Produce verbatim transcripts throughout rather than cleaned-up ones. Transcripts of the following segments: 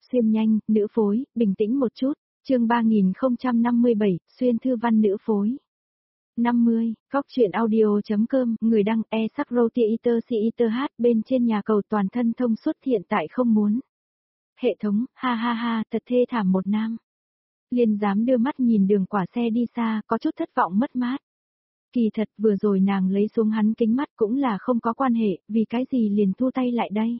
Xuyên nhanh, nữ phối, bình tĩnh một chút, chương ba nghìn không trăm năm mươi bảy, xuyên thư văn nữ phối. năm mươi, góc truyện audio.com, người đăng e sắc roti iter si iter hát bên trên nhà cầu toàn thân thông suốt hiện tại không muốn. Hệ thống, ha ha ha, thật thê thảm một nam. Liên dám đưa mắt nhìn đường quả xe đi xa, có chút thất vọng mất mát. Kỳ thật vừa rồi nàng lấy xuống hắn kính mắt cũng là không có quan hệ, vì cái gì liền thu tay lại đây.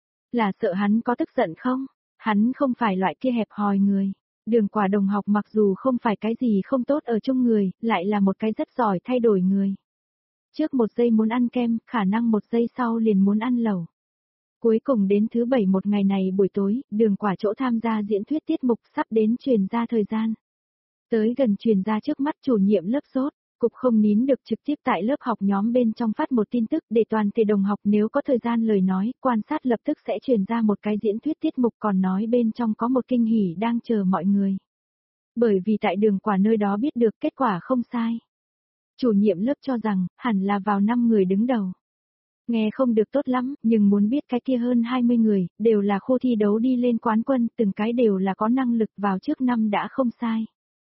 Là sợ hắn có tức giận không? Hắn không phải loại kia hẹp hòi người. Đường quả đồng học mặc dù không phải cái gì không tốt ở chung người, lại là một cái rất giỏi thay đổi người. Trước một giây muốn ăn kem, khả năng một giây sau liền muốn ăn lẩu. Cuối cùng đến thứ bảy một ngày này buổi tối, đường quả chỗ tham gia diễn thuyết tiết mục sắp đến truyền ra thời gian. Tới gần truyền ra trước mắt chủ nhiệm lớp sốt, cục không nín được trực tiếp tại lớp học nhóm bên trong phát một tin tức để toàn thể đồng học nếu có thời gian lời nói, quan sát lập tức sẽ truyền ra một cái diễn thuyết tiết mục còn nói bên trong có một kinh hỉ đang chờ mọi người. Bởi vì tại đường quả nơi đó biết được kết quả không sai. Chủ nhiệm lớp cho rằng, hẳn là vào năm người đứng đầu. Nghe không được tốt lắm, nhưng muốn biết cái kia hơn hai mươi người, đều là khu thi đấu đi lên quán quân, từng cái đều là có năng lực vào trước năm đã không sai.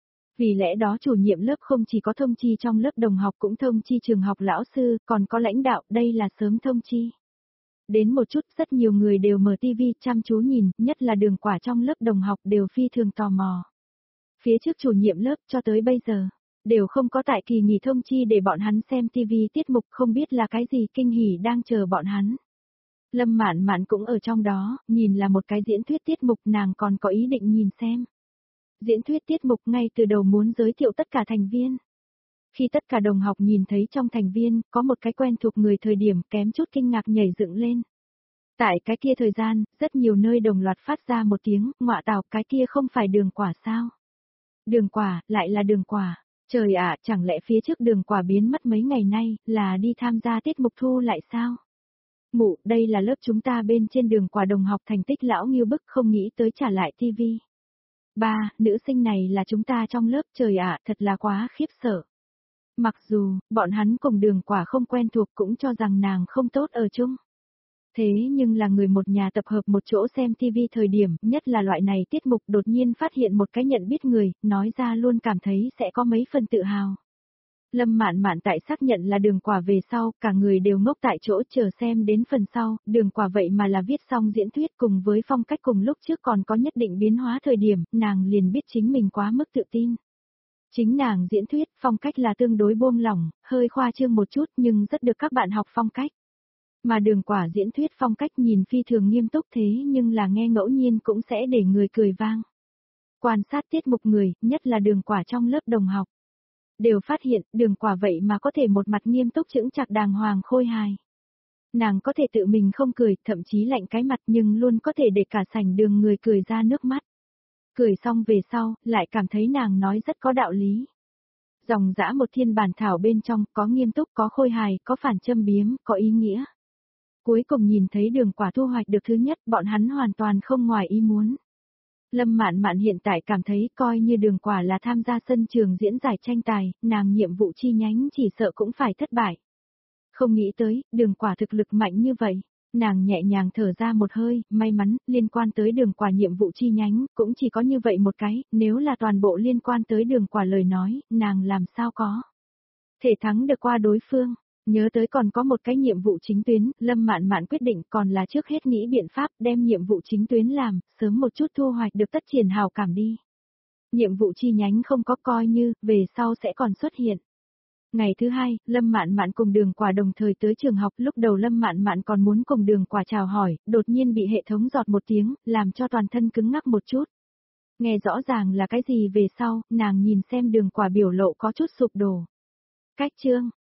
Vì lẽ đó chủ nhiệm lớp không chỉ có thông chi trong lớp đồng học cũng thông chi trường học lão sư, còn có lãnh đạo, đây là sớm thông chi. Đến một chút rất nhiều người đều mở tivi chăm chú nhìn, nhất là đường quả trong lớp đồng học đều phi thường tò mò. Phía trước chủ nhiệm lớp cho tới bây giờ, đều không có tại kỳ nghỉ thông chi để bọn hắn xem tivi tiết mục không biết là cái gì kinh hỉ đang chờ bọn hắn. Lâm Mạn Mạn cũng ở trong đó, nhìn là một cái diễn thuyết tiết mục nàng còn có ý định nhìn xem. Diễn thuyết tiết mục ngay từ đầu muốn giới thiệu tất cả thành viên. Khi tất cả đồng học nhìn thấy trong thành viên, có một cái quen thuộc người thời điểm kém chút kinh ngạc nhảy dựng lên. Tại cái kia thời gian, rất nhiều nơi đồng loạt phát ra một tiếng, ngọa tào cái kia không phải đường quả sao. Đường quả, lại là đường quả. Trời ạ, chẳng lẽ phía trước đường quả biến mất mấy ngày nay, là đi tham gia tiết mục thu lại sao? Mụ, đây là lớp chúng ta bên trên đường quả đồng học thành tích lão nghiêu bức không nghĩ tới trả lại tivi. Ba, nữ sinh này là chúng ta trong lớp, trời ạ, thật là quá khiếp sợ. Mặc dù, bọn hắn cùng đường quả không quen thuộc cũng cho rằng nàng không tốt ở chung. Thế nhưng là người một nhà tập hợp một chỗ xem tivi thời điểm, nhất là loại này tiết mục đột nhiên phát hiện một cái nhận biết người, nói ra luôn cảm thấy sẽ có mấy phần tự hào. Lâm Mạn Mạn tại xác nhận là đường quả về sau, cả người đều ngốc tại chỗ chờ xem đến phần sau, đường quả vậy mà là viết xong diễn thuyết cùng với phong cách cùng lúc trước còn có nhất định biến hóa thời điểm, nàng liền biết chính mình quá mức tự tin. Chính nàng diễn thuyết, phong cách là tương đối buông lỏng, hơi khoa trương một chút nhưng rất được các bạn học phong cách. Mà đường quả diễn thuyết phong cách nhìn phi thường nghiêm túc thế nhưng là nghe ngẫu nhiên cũng sẽ để người cười vang. Quan sát tiết mục người, nhất là đường quả trong lớp đồng học. Đều phát hiện, đường quả vậy mà có thể một mặt nghiêm túc chững chạc đàng hoàng khôi hài. Nàng có thể tự mình không cười, thậm chí lạnh cái mặt nhưng luôn có thể để cả sảnh đường người cười ra nước mắt. Cười xong về sau, lại cảm thấy nàng nói rất có đạo lý. Dòng dã một thiên bản thảo bên trong, có nghiêm túc, có khôi hài, có phản châm biếm, có ý nghĩa. Cuối cùng nhìn thấy đường quả thu hoạch được thứ nhất, bọn hắn hoàn toàn không ngoài ý muốn. Lâm Mạn Mạn hiện tại cảm thấy coi như đường quả là tham gia sân trường diễn giải tranh tài, nàng nhiệm vụ chi nhánh chỉ sợ cũng phải thất bại. Không nghĩ tới, đường quả thực lực mạnh như vậy. Nàng nhẹ nhàng thở ra một hơi, may mắn, liên quan tới đường quả nhiệm vụ chi nhánh, cũng chỉ có như vậy một cái, nếu là toàn bộ liên quan tới đường quả lời nói, nàng làm sao có thể thắng được qua đối phương. Nhớ tới còn có một cái nhiệm vụ chính tuyến, Lâm Mạn Mạn quyết định còn là trước hết nghĩ biện pháp đem nhiệm vụ chính tuyến làm, sớm một chút thu hoạch được tất triển hào cảm đi. Nhiệm vụ chi nhánh không có coi như, về sau sẽ còn xuất hiện. Ngày thứ hai, Lâm Mạn Mạn cùng đường quả đồng thời tới trường học, lúc đầu Lâm Mạn Mạn còn muốn cùng đường quả chào hỏi, đột nhiên bị hệ thống giọt một tiếng, làm cho toàn thân cứng ngắc một chút. Nghe rõ ràng là cái gì về sau, nàng nhìn xem đường quả biểu lộ có chút sụp đổ. Cách chương